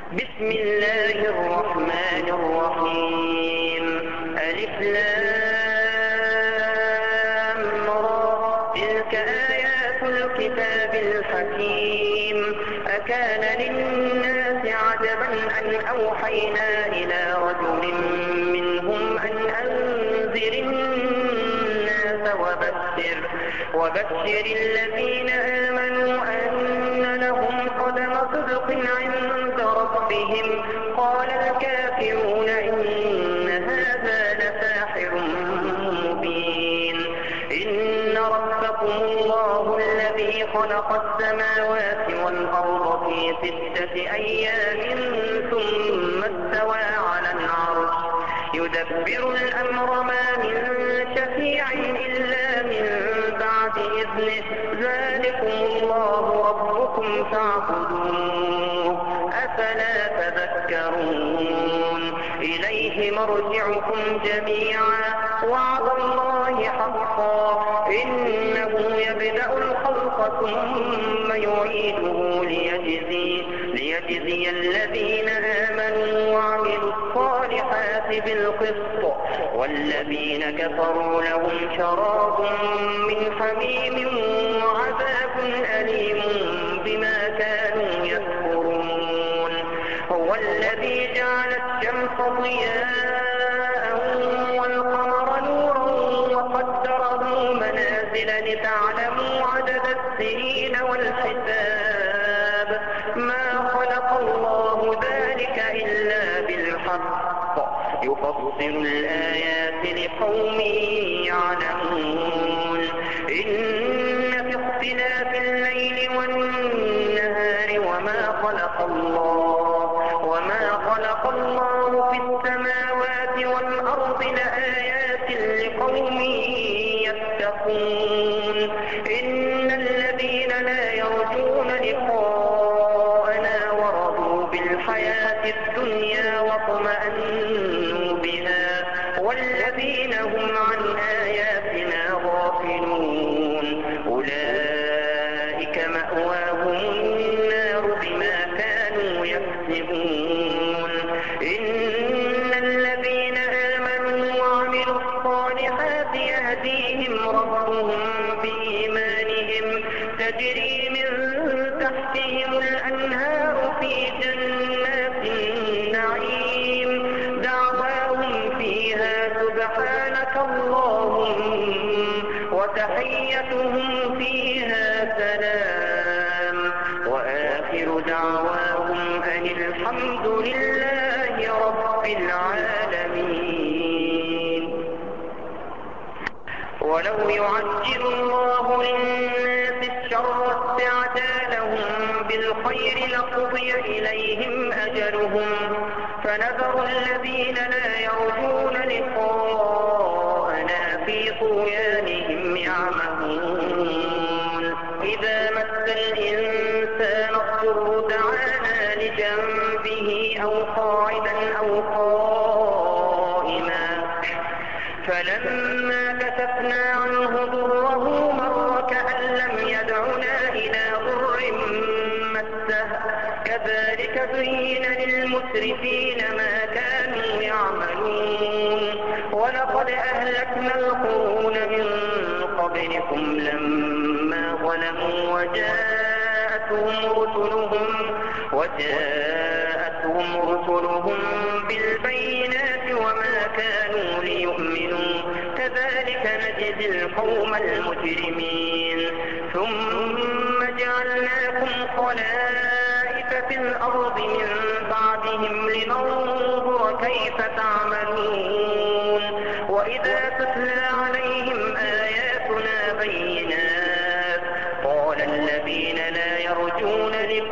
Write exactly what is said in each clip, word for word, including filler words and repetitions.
بسم الله الرحمن الرحيم. ألف لام را. تلك آيات الكتاب الحكيم. أكان للناس عجبا أن أوحينا إلى رجل منهم أن أنذر الناس وبشر, وبشر الذين آمنوا أن لهم قدم صدق عند ربهم. قال الكافرون إن هذا لساحر مبين. إن ربكم الله الذي خلق السماوات والأرض في ستة أيام ثم استوى على العرش يدبر الأمر ما من شفيع إلا من بعد إذنه. ذلكم الله ربكم فاعبدوه أفلا تذكرون. إليه مرجعكم جميعا وعد الله حقا إنه يبدأ الخلق ثم يعيده ليجزي, ليجزي الذين آمنوا وعملوا الصالحات بالقسط والذين كفروا لهم شراب من حميم وعذاب أليم بما كانوا يكفرون. هو الذي جعل الشمس ضياء والقمر نورا وقدره منازل لتعلموا عدد السنين والحساب. ما خلق الله ذلك إلا بالحق يفصل الآيات لقوم يعلمون. إن في اختلاف الليل والنهار وما خلق الله وما خلق الله في السماوات والأرض لآيات لقوم يتقون. إن الذين لا يرجون لقاءنا ورضوا بالحياة الدنيا واطمأنوا بها والذين هم عن آياتنا غافلون أولئك مأواهم النار بما كانوا يكسبون. إن الذين آمنوا وعملوا الصالحات يهديهم ربهم بإيمانهم تجري من تحتهم الأنهار في جنات النعيم. دعواهم فيها سبحانك اللهم وتحيتهم فيها سلام وآخر دعواهم أن الحمد لله رب العالمين. ولو يعجل الله للناس الشر استعجالهم بالخير لقضي إليهم أجلهم فنذر الذين لا يرجون لقاءنا في طغيانهم يعمهون. إذا مس الإنسان الضر دعانا لجنبه أو قاعدا أو قائما فلما كشفنا عنه ضره مر كأن لم يدعنا إلى ضر مسه. كذلك زين للمسرفين ما كانوا يعملون. ولقد أهلكنا القرون من قبلكم لما ظلموا وجاءتهم رسلهم وجاءتهم رسلهم بالبينات وما كانوا ليؤمنوا. كذلك نجزي القوم المجرمين. ثم جعلناكم خلائف في الأرض من بعدهم لننظر كيف تعملون. وإذا تتلى عليهم آياتنا بينات قال الذين لا يرجون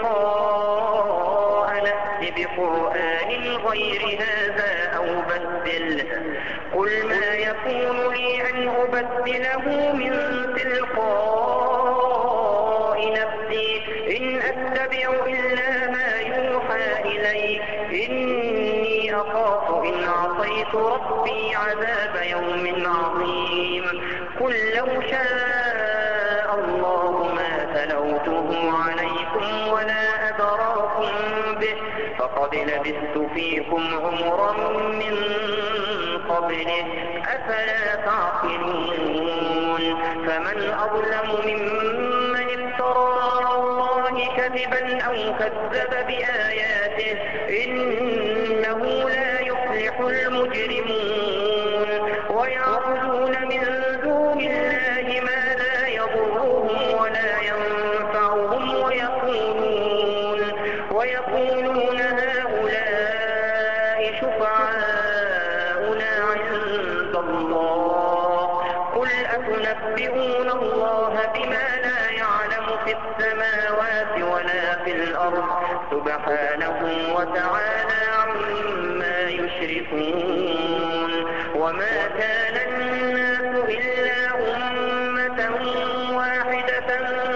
لقاء نأت بقرآن غير هذا أو بدله. قل ما يكون لي أن أبدله من تلقاء نفسي إن أتبع إلا ما يوحى إلي. إني أخاف إن عصيت ربي عذاب يوم عظيم. قل لو شاء الله ما تلوته عليكم ولا أدراكم به فقد لبثت فيكم عمرا من قبله أفلا تعقلون فمن أظلم ممن افترى على الله كذبا أو كذب بآياته إنه لا يفلح المجرمون ويعبدون من دون الله ما لا يضرهم ولا ينفعهم ويقولون, ويقولون هؤلاء شفعاؤنا عند الله قل أتنبئون الله بما لا يعلم في السماوات ولا في الأرض سبحانه وتعالى عما يشركون وما كان الناس إلا أمة واحدة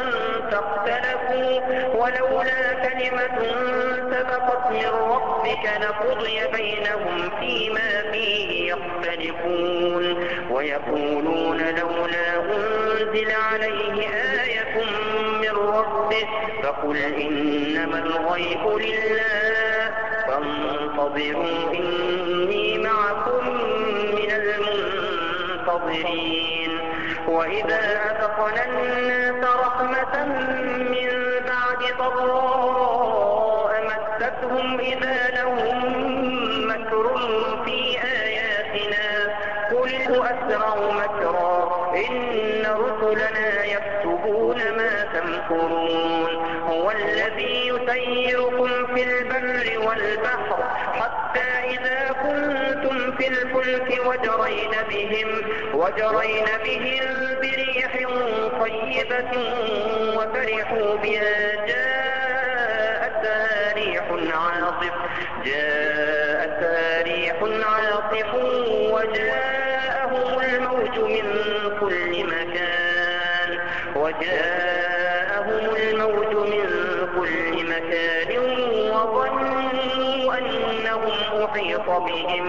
فاختلفوا ولولا كلمة سبقت من ربك لقضي بينهم فيما فيه يختلفون ويقولون لولا أنزل عليه آية من ربه فقل إنما الغيب لله فانتظروا إني معكم من المنتظرين وإذا أذقنا الناس رحمة من بعد ضراء مستهم إذا لهم مكر في آياتنا قل أسرع مكرا إن رسلنا يكتبون ما تمكرون هو الذي يسيركم في البر والبحر حتى إذا كنتم في الفلك وجرين بهم, وجرين بهم بريح طيبة وفرحوا بها جاءتها ريح عاصف جاءتها ريح عاصف وجاءهم الموج من كل مكان وجاءهم الموج من كل مكان وظنوا أنهم أحيط بهم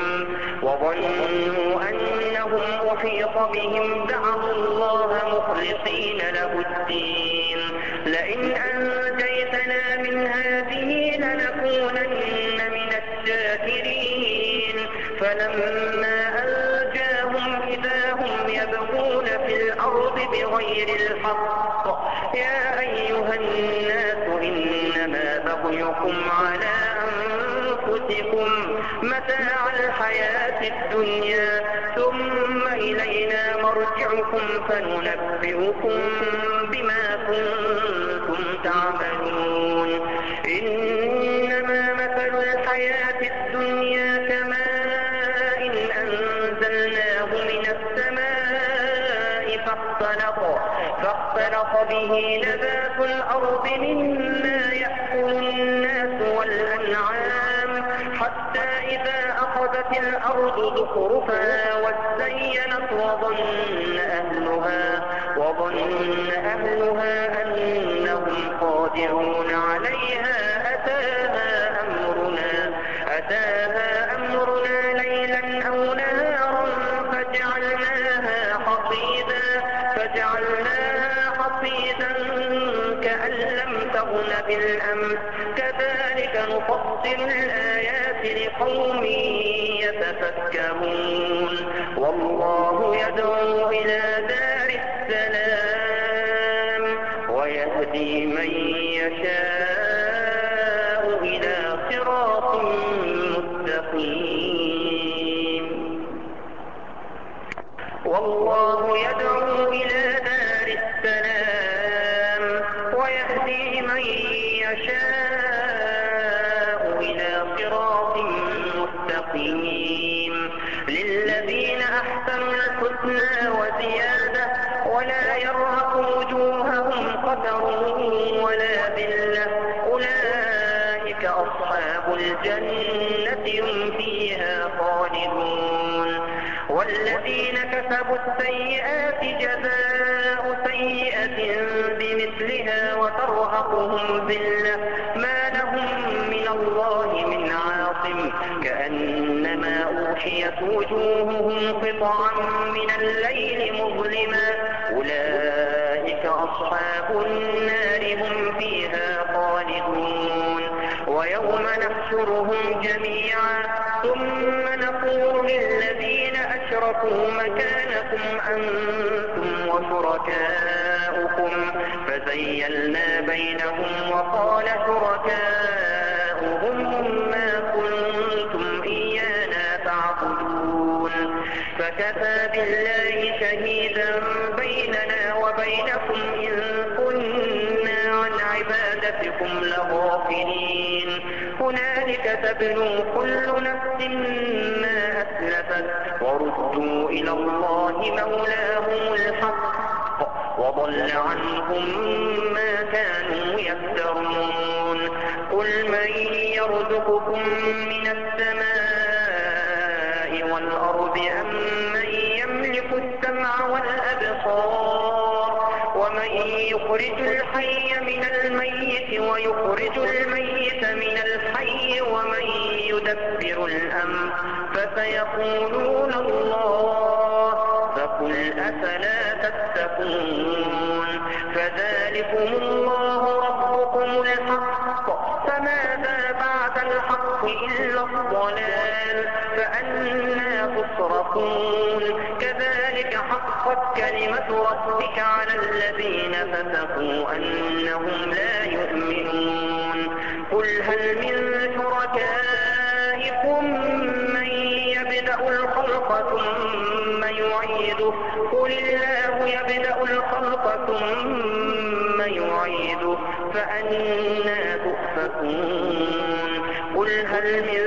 وظنوا أنهم أحيط بهم دعوا الله مخلصين له الدين لئن أنجيتنا من هذه لنكونن من الشاكرين فلما أنجاهم إذا هم يبغون في الأرض بغير الحق يا أيها الناس إنما بغيكم على أنفسكم متاع الحياة الدنيا ثم إلينا مرجعكم فننبئكم بما كنتم تعملون إنما مثل الحياة الدنيا كماء أنزلناه من السماء فاختلط, فاختلط به نبات الأرض مما يأكل الناس والأنعام حتى إذا أخذت الأرض زخرفها وزينت وظن أهلها, وظن أهلها أنهم قادرون عليها أتاها أمرنا, أتاها أمرنا ليلا أو نهارا فجعلناها حصيدا, فجعلناها حصيدا كأن لم تغن بالأمس كذلك نفصل الآيات لقوم يتفكرون والله يدعو إلى دار السلام ويهدي من يشاء إلى صراط مستقيم والله يدعو إلى دار السلام ويهدي من يشاء إلى صراط مستقيم للذين أحسنوا الحسنى وزيادة ولا يرهق وجوههم قتر ولا ذلة أولئك أصحاب الجنة هم فيها خالدون والذين كسبوا السيئات جزاء سيئة بمثلها وترهقهم ذلة ما لهم من الله من عاصم كأنما أوحيت وجوههم قطعا من الليل مظلما أولئك أصحاب النار هم فيها خالدون ويوم نحشرهم جميعا ثم نقول للذين أشركوا مكانكم أنتم وشركاؤكم فزيلنا بينهم وقال شركاؤهم ما كنتم إيانا تعبدون فكفى بالله شهيدا بيننا وبينكم إن كنا عن عبادتكم لغافلين هنالك تبلو كل نفس ما أسلفت وردوا إلى الله مولاهم الحق وضل عنهم ما كانوا يفترون قل من يرزقكم من السماء والأرض أم من يملك السمع والأبصار ومن يخرج الحي من الميت ويخرج الميت من الحي ومن يدبر الأمر فسيقولون الله فقل أفلا تتقون فذلكم الله ربكم الحق فماذا بعد الحق إلا الضلال فأنا تصرفون كذلك حقت كلمة ربك على الذين فسقوا أنهم لا يؤمنون قل هل من شركائكم من يبدأ الخلق ثم يعيده قل الله يبدأ الخلق ثم يعيده فأنا تؤفكون قل هل من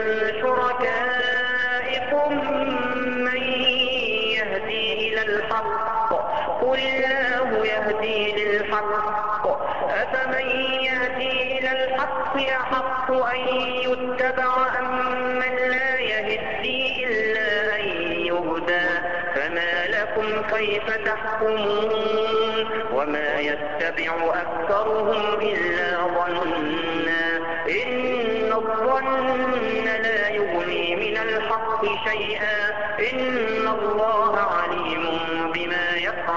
شركائكم من يهدي إلى الحق قل الله يهدي للحق أفمن يهدي إلى الحق يحق أن يتبع أم من لا يهدي إلا أن يهدى فما لكم كيف تحكمون وما يتبع أكثرهم إلا ظنا إن الظن لا يغني من الحق شيئا إن الله عليم بما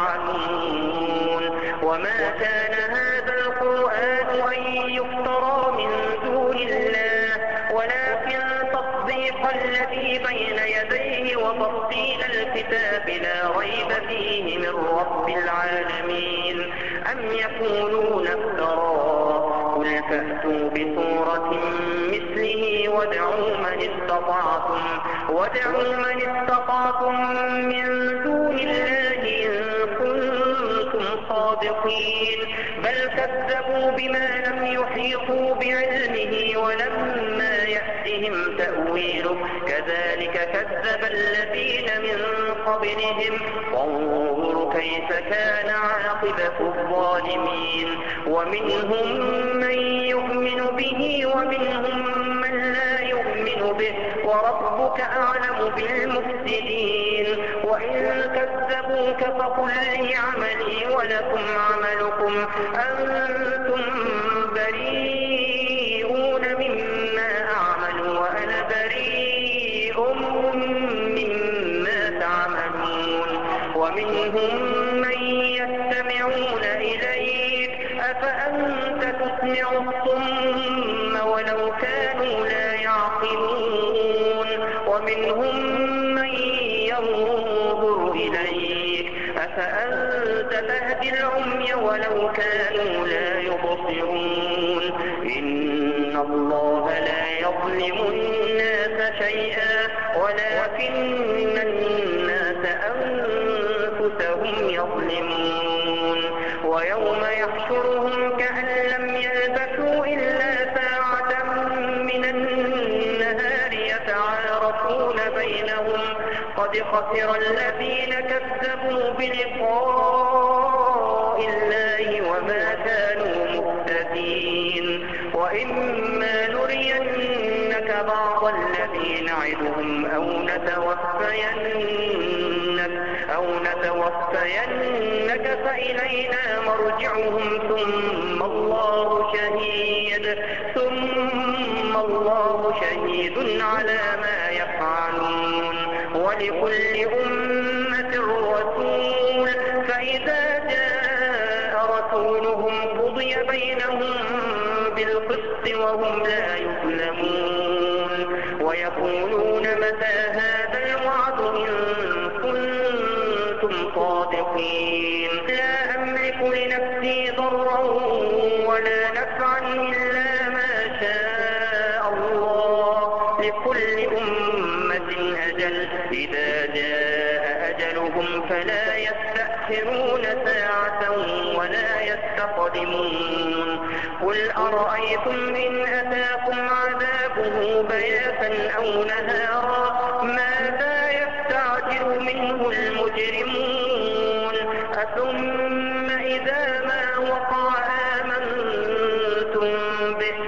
يفعلون وما كان هذا القرآن أن يفترى من دون الله ولكن تصديق الذي بين يديه وتفصيل الكتاب لا ريب فيه من رب العالمين أم يقولون افتراه قل فأتوا بسورة مثله وادعوا من استطعتم وادعوا من استطعتم من دون الله إن كنتم صادقين بل كذبوا بما لم يحيطوا بعلمه ولما يأتهم تأويله كذلك كذب الذين من قبلهم وانظر كيف كان عاقبة الظالمين ومنهم من يؤمن به ومنهم من لا يؤمن به وربك أعلم بالمفسدين وإن كذبوك فقل لي عملي ولكم عملكم أنتم بريئون مما أعمل وأنا بريء مما تعملون ومنهم من يستمعون إليك أفأنت تسمع الصم ولو كانوا لا يعقلون ومنهم من ينظر إليك أفأنت تهدي العمي ولو كانوا لا يبصرون إن الله لا يظلم الناس شيئا ولكن الناس أنفسهم يظلمون ويوم يحشرهم كأن لم يلبثوا إلا ساعة من النهار يتعارفون بينهم قد خسر الذين كذبوا بلقاء الله وما كانوا مهتدين وإما نرينك بعض الذي نعدهم أو نتوفينك أو نتوفينك فإلينا مرجعهم ثم الله شهيد ثم الله شهيد على ما يفعلون ولكل أمة رسول فإذا جاء رسولهم قضي بينهم بالقسط وهم لا يظلمون ويقولون متى هذا الوعد إن كنتم صادقين لا أملك لنفسي ضرا ولا نفعا إلا ما شاء الله لكل أمة أجل إذا جاء أجلهم فلا يستأخرون ساعة ولا يستقدمون قل أرأيتم إن أتاكم عذابه بياتا أو نهارا ماذا يستعجل منه المجرمون أثم إذا ما وقع آمنتم به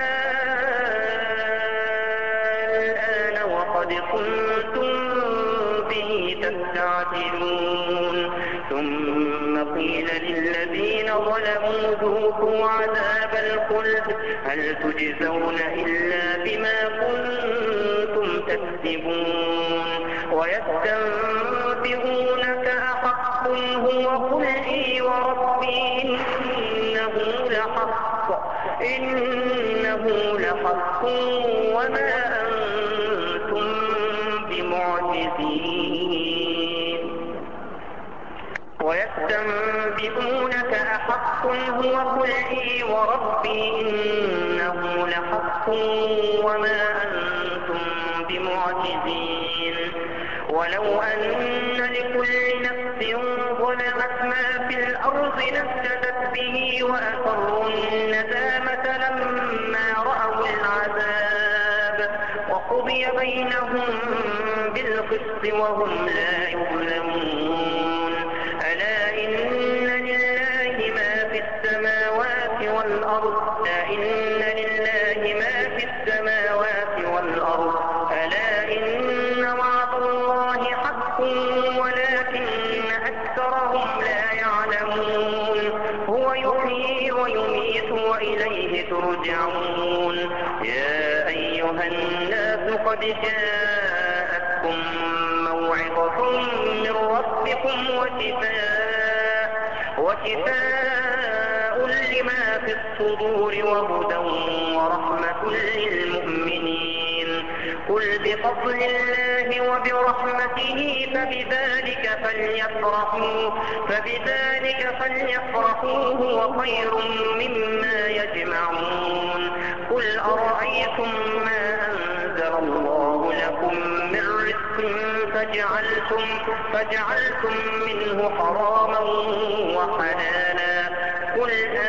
الآن وقد كنتم به تستعجلون ثم قيل للذين ظلموا ذوقوا عذاب الخلد هل تجزون إلا بما كنتم تكسبون ويستنبئونك أحق هو قل إي وربي إنه لحق إنه لحق وما أنتم بمعجزين ويستنبئونك أحق هو قل إي وربي إنه لحق وما أنتم بمعجزين ولو أن لكل نفس ظلمت ما في الأرض لافتدت به وأسروا الندامة لما رأوا العذاب وقضي بينهم بالقسط وهم لا يظلمون ألا إن لله ما في السماوات والأرض ألا إن لله ما في السماوات والأرض ألا إن وعد الله حق ولكن أكثرهم لا يعلمون هو يحيي ويميت وإليه ترجعون يا أيها الناس قد جاءتكم موعظة من ربكم وشفاء وشفاء لما في الصدور وهدى ورحمة للمؤمنين قل بفضل الله وبرحمته فبذلك فليفرحوا فبذلك فليفرحوا هو خير مما يجمعون قل أرأيتم ما أنزل الله لكم من رزق فجعلتم فجعلتم منه حراما وحلالا قل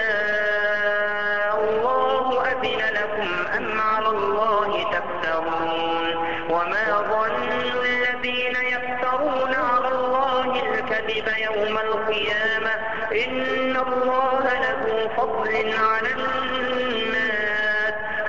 آه الله أذن لكم أم على الله تفترون وما ظن الذين يفترون على الله الكذب يوم القيامة إن الله له فضل على الناس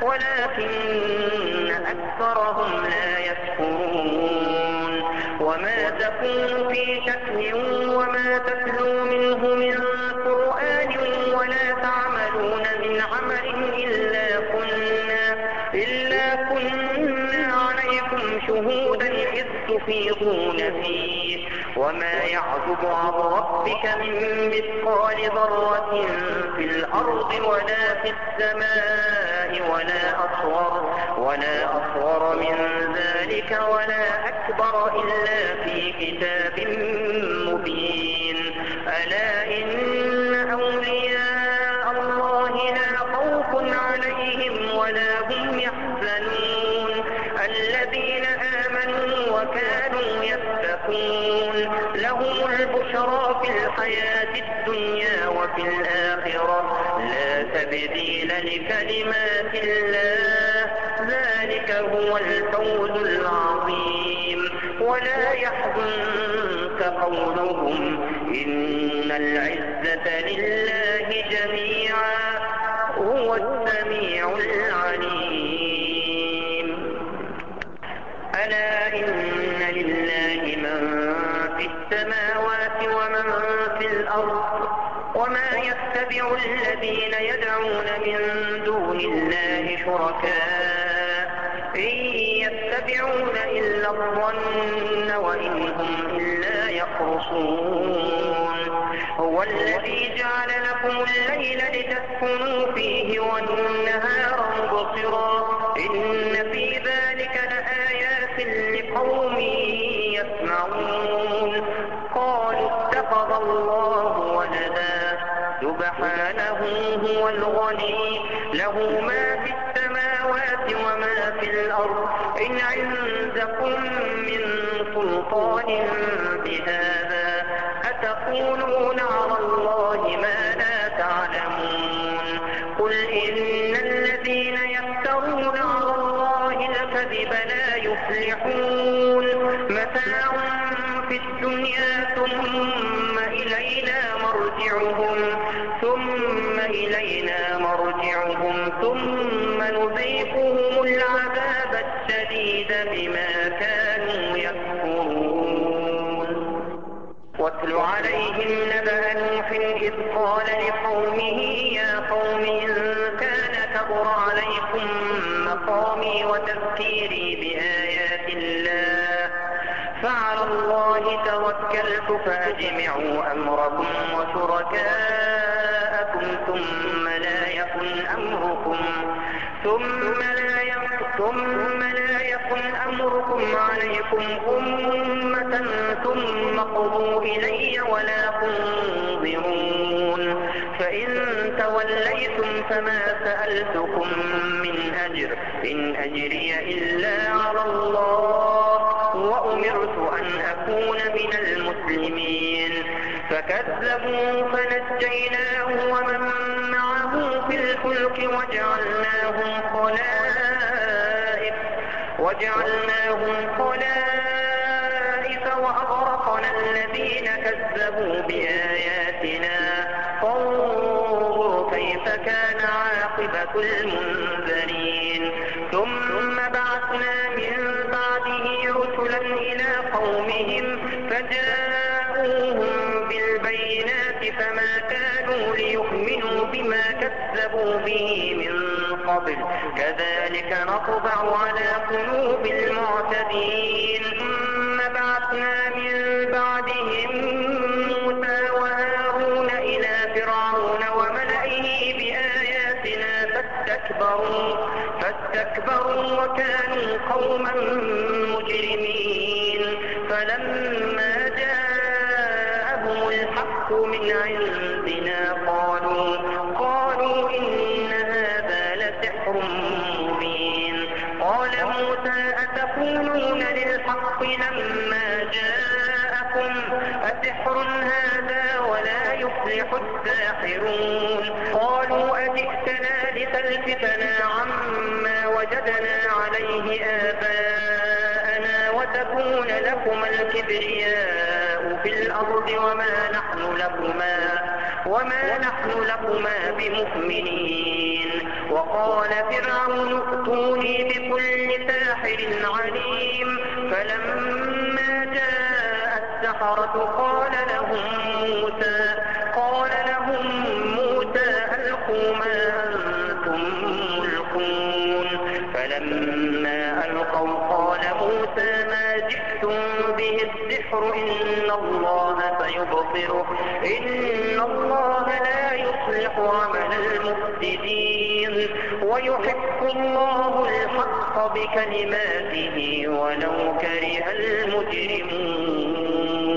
ولكن أكثرهم لا يشكرون وما تكون في شأن وما تتلو منه من قرآن ولا تعملون من عمل إلا كنا إلا كنا عليكم شهودا إذ تفيضون فيه وما يعزب عن ربك من مثقال ذرة في الأرض ولا في السماء ولا أصغر ولا أصغر من ذلك ولا أكبر إلا في كتاب مبين ألا إن أولياء الله لا خوف عليهم ولا هم يحزنون الذين آمنوا وكانوا يتقون لهم البشرى في الحياة الدنيا وفي الآخرة لا تبديل لكلمات الله ذلك هو الفوز العظيم ولا يحزنك قولهم إن العزة لله جميعا هو السميع العليم ألا إن لله من في السماوات ومن في الأرض وما يتبع الذين يدعون من دون الله شركاء إن يتبعون إلا الظن وإن هم إلا يخرصون هو الذي جعل لكم الليل لتسكنوا فيه والنهار مبصرا إن في ذلك لآيات لقوم يسمعون قالوا اتخذ الله ولدا سبحانه هو الغني له ما في السماوات وما في الأرض إن عندكم من سلطان بهذا أتقولون على الله ما لا تعلمون قل إن الذين يفترون على الله الكذب لا يفلحون متاع في الدنيا ثم إلينا مرجعهم ثم إلينا مرجعهم ثم نذيقهم العذاب الشديد بما كانوا يكفرون واتل عليهم نبأ نوح إذ قال لقومه يا قوم إن كان كبر عليكم مقامي وتذكيري بآيات الله فعلى الله توكلت فأجمعوا أمركم وشركاءكم ثم لا يكن أمركم ثم لا يكن ثم لا يكن أمركم عليكم أمة ثم قضوا إلي ولا تنظرون فإن توليتم فما سألتكم من أجر إن أجري إلا على الله وأمرت أن أكون من المسلمين فكذبوا فنجيناه ومن معه في الفلك وجعلناهم خلائف وجعلناهم خلائف وأغرقنا الذين كذبوا بآياتنا فانظر كيف كان عاقبة المنذرين ثم بعثنا من بعده رسلا إلى قومهم فجاءوهم بالبينات فما كانوا ليؤمنوا بما كذبوا به من قبل كذلك نطبع على قلوب المعتدين ثم بعثنا من بعدهم موسى وهارون إلى فرعون وملئه بآياتنا فاستكبروا فاستكبروا وكانوا قوما مجرمين فلما جاءهم الحق من عندنا قالوا قالوا إن هذا لسحر مبين قال موسى أتقولون للحق لما جاءكم أسحر هذا ولا يفلح الساحرون قالوا أجئتنا لتلفتنا عما وجدنا عليه آباءنا وتكون لكما الكبرياء في الأرض وما نحن لكما وما نحن لكما بمؤمنين وقال فرعون ائتوني بكل ساحر عليم فلما جاء السحرة قال لهم موسى قال لهم موسى ألقوا ما أنتم ملقون فلما ألقوا قال موسى ما جئتم به السحر إن الله سيبصره إن الله لا يصلح عمل المفسدين ويحق الله الحق بكلماته ولو كره المجرمون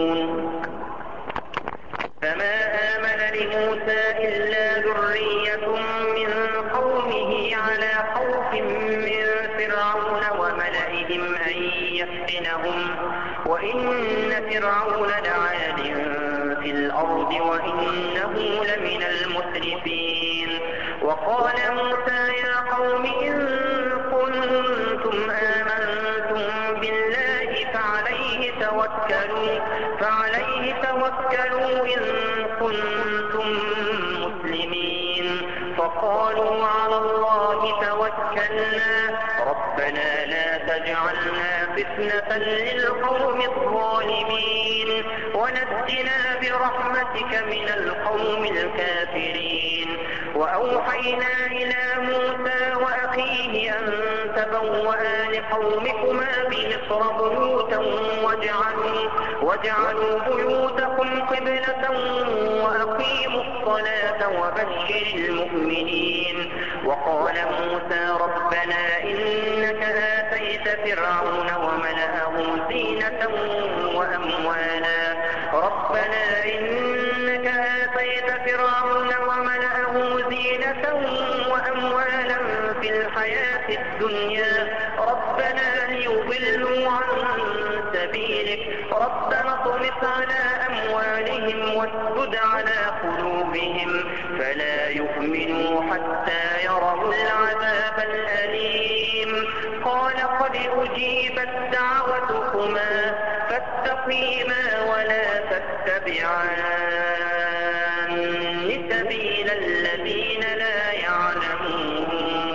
فما آمن لموسى إلا ذرية من قومه على خوف من فرعون وملئهم أن يفتنهم وإن فرعون لعال في الأرض وإنه لمن المسرفين وقال موسى يا قوم إن كنتم آمنتم بالله فعليه توكلوا فعليه توكلوا إن كنتم مسلمين فقالوا على الله توكلنا ربنا لا تجعلنا فتنة للقوم الظالمين ونجنا برحمتك من القوم الكافرين وأوحينا إلى موسى وأخيه أن تبوأ لقومكما بمصر بيوتا واجعلوا, واجعلوا بيوتكم قبلة وأقيموا الصلاة وبشر المؤمنين. وقال موسى ربنا إنك آتيت فرعون وملأه زينة وأموالا ربنا إنك آتيت فرعون وملأه زينة وأموالا في الحياة الدنيا ربنا ليضلوا عن سبيلك ربنا اطمس على أموالهم واسدد على قلوبهم فلا يؤمنوا حتى يروا العذاب الأليم. قال قد أجيبت دعوتكما فاستقيما ولا تتبعان سبيل الذين لا يعلمون.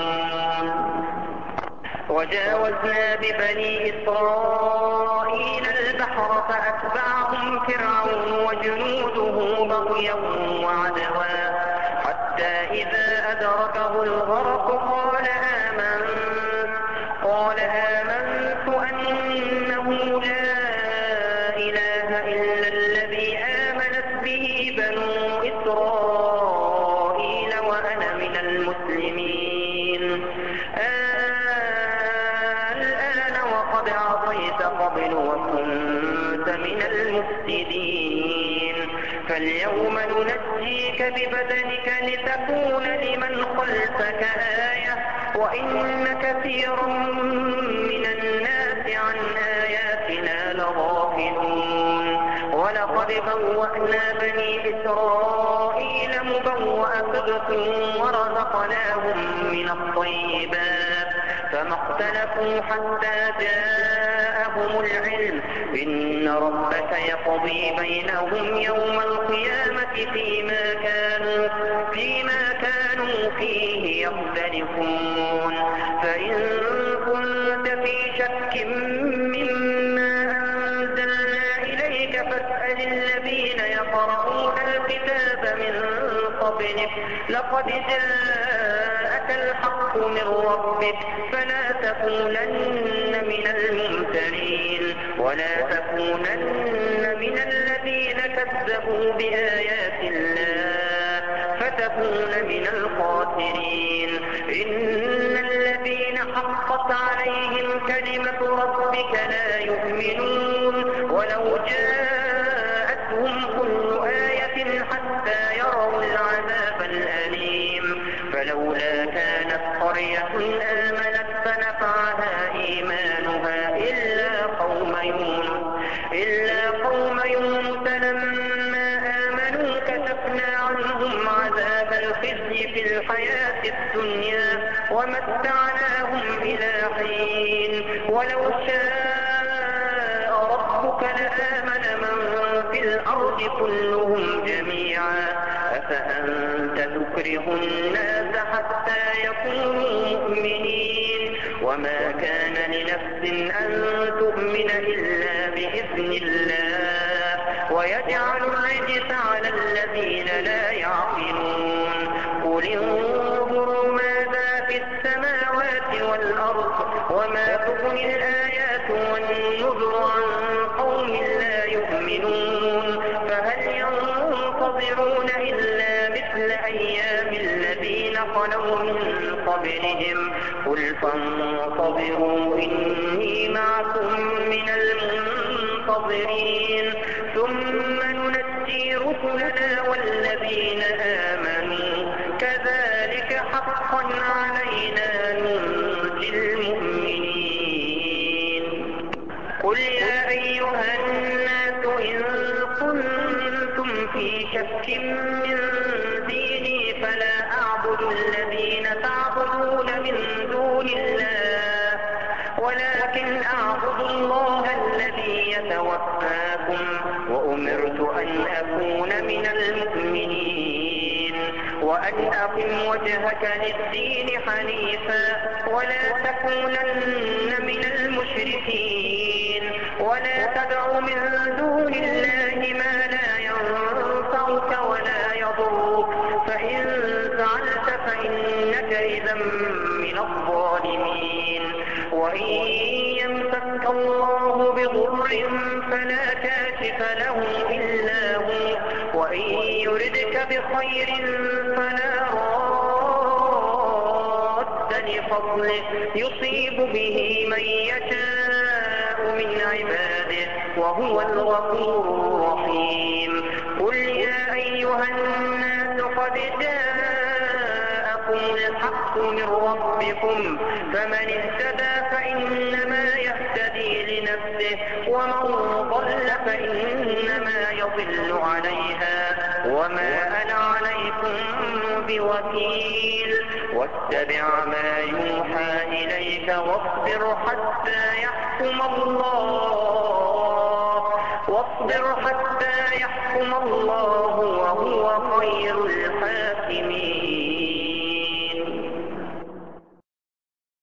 وجاوزنا ببني إسرائيل البحر فأتبعهم فرعون وجنوده بغيا وعدوا حتى إذا أدركه الغرق قال آمنت, قال آمنت أنه لا إله إلا الذي آمنت به بنو إسرائيل وأنا من المسلمين. الآن وقد عصيت قبل وكنت من المفسدين فاليوم ننجيك ببدنك لتكون لمن خلفك آية وإن كثيرا من الناس عن آياتنا لغافلون. ولقد بوأنا بني إسرائيل مبوأ صدق ورزقناهم من الطيبات فما اختلفوا حتى جاءهم العلم إن ربك يقضي بينهم يوم القيامة فيما كانوا, فيما كانوا فيه يختلفون. فإن كنت في شك مما أنزلنا إليك فاسأل الذين يقرؤون الكتاب من قبلك لقد جاءك الحق من ربك فلا تكونن من الممترين ولا تكونن من الذين كذبوا بآيات الله فتكون من الخاسرين. إن الذين حقت عليهم كلمة ربك لا يؤمنون ولو جاءتهم كل آية حتى يروا العذاب الأليم. فلولا كانت قرية آمنت فنفعها إيمانها إلا قوم يونس إلا قوم يونس لما آمنوا كشفنا عنهم عذاب الخزي في الحياة الدنيا ومتعناهم إلى حين. ولو شاء ربك لآمن من في الأرض كلهم جميعا أفأنت تكره الناس حتى يكونوا مؤمنين وما كان لنفس أن تؤمن إلا بإذن الله ويجعل الرجس على الذين لا يعقلون. قل انظروا ماذا في السماوات والأرض وما تغني الآيات والنذر عن قوم لا يؤمنون. فهل ينتظرون إلا مثل أيام الذين خلوا من قبلهم قل فانتظروا إني معكم من المنتظرين ثم ننجي رسلنا والذين آمنوا كذلك حقا علينا ننجي المؤمنين. قل يا أيها الناس إن كنتم في شك من ديني فلا أعبد الذين تعبدون من دون الله ولكن أعبد الله الذي يتوفاكم وأمرت أن أكون من المؤمنين وأن أقم وجهك للدين حنيفا ولا تكونن من المشركين ولا تدع من دون الله ما لا ينفعك ولا يضرك فإن فعلت فإنك إذا من الظالمين. يمسك الله بضر فلا كاشف له إلا هو وإن يردك بخير فلا راد لفضله يصيب به من يشاء من عباده وهو الغفور الرحيم قل يا أيها الناس قد جاءكم الحق من ربكم فمن اهتدى فإنما يهتدي لنفسه ومن ضل فإنما يضل عليها وما أنا عليكم بوكيل واتبع ما يوحى إليك واصبر حتى يحكم الله واصبر حتى يحكم الله وهو خير الحاكمين